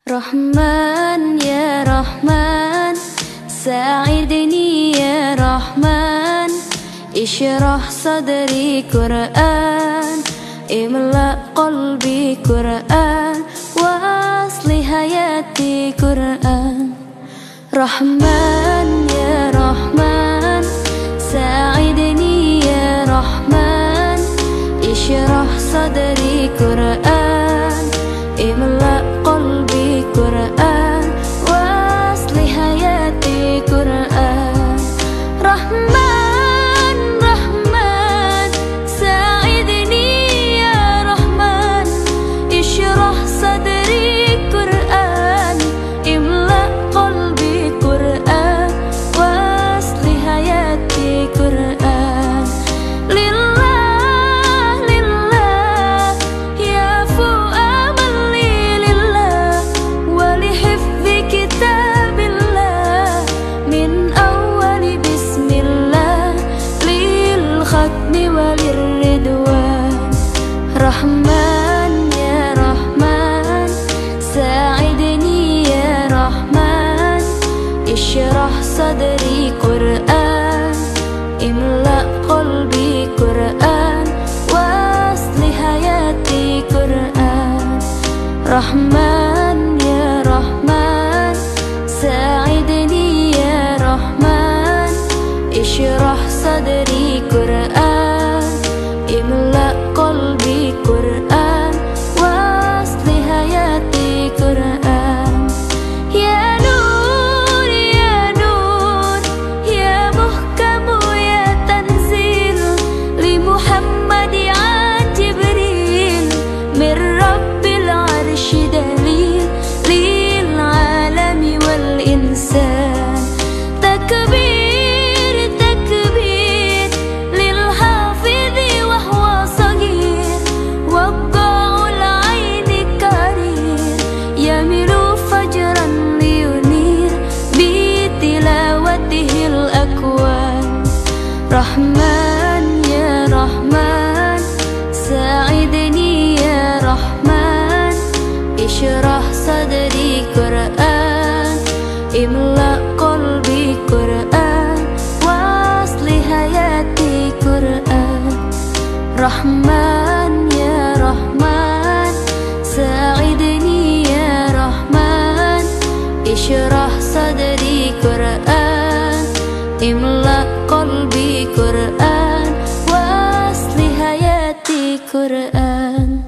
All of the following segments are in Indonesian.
Rahman ya Rahman, sa'idni ya Rahman, ishrah sadri Qur'an, imla qalbi Qur'an, wa asli hayati Qur'an. Rahman ya Rahman, sa'idni ya Rahman, ishrah sadri Qur'an, imla qalbi Qur'an, wa asli hayati Qur'an. Rahman, Rahman, sa'idni ya Rahman, ishrah sadri Qur'an, imla qalbi Qur'an, wa asli hayati Qur'an. Lillah, lillah, ya fu'amali lillah, wa lihifzi kitabillah, min awali bismillah, lil khatmi walirridwan. Rahman ya Rahman, sa'idni ya Rahman, ishrah sadri Qur'an, imla qalbi Qur'an, wa asli hayati Qur'an. Rahman ya Rahman, sa'idni ya Rahman, ishrah sadri Qur'an, imla qalbi Qur'an, wa asli hayati Qur'an. Ya Nur, ya Nur, ya muhkamu ya tanzil, li Muhammad an Jibril, min Rabbil arshi dalil, lil alami wal insan. Takbir, takbir, lil hafidhi wa huwa sagir, wadda'ul aini karir, yamilu fajran liyunir, bi tilawatihil akwan. Rahman ya Rahman, sa'idni ya Rahman, ishrah sadri Qur'an, imla qalbi Qur'an, wa asli hayati Qur'an. Rahman ya Rahman, sa'idni ya Rahman, ishrah sadri Qur'an, imla qalbi Qur'an, wa asli hayati Qur'an.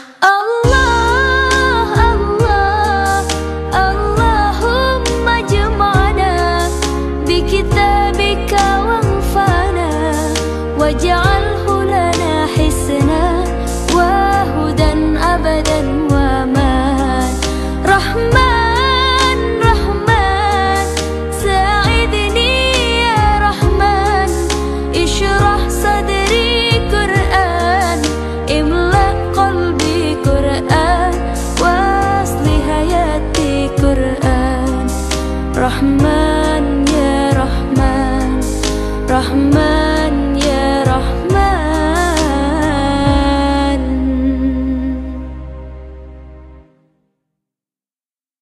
Allah, Allah, Allahumma jama'na bi kitabika wanfa'na, waj'alhu lana hisna wa hudan abadan wa aman. Rahman, Rahman, sa'idni ya Rahman, ishrah sadri Qur'an, imla qalbi Qur'an, wa asli hayati Qur'an. Rahman ya Rahman, Rahman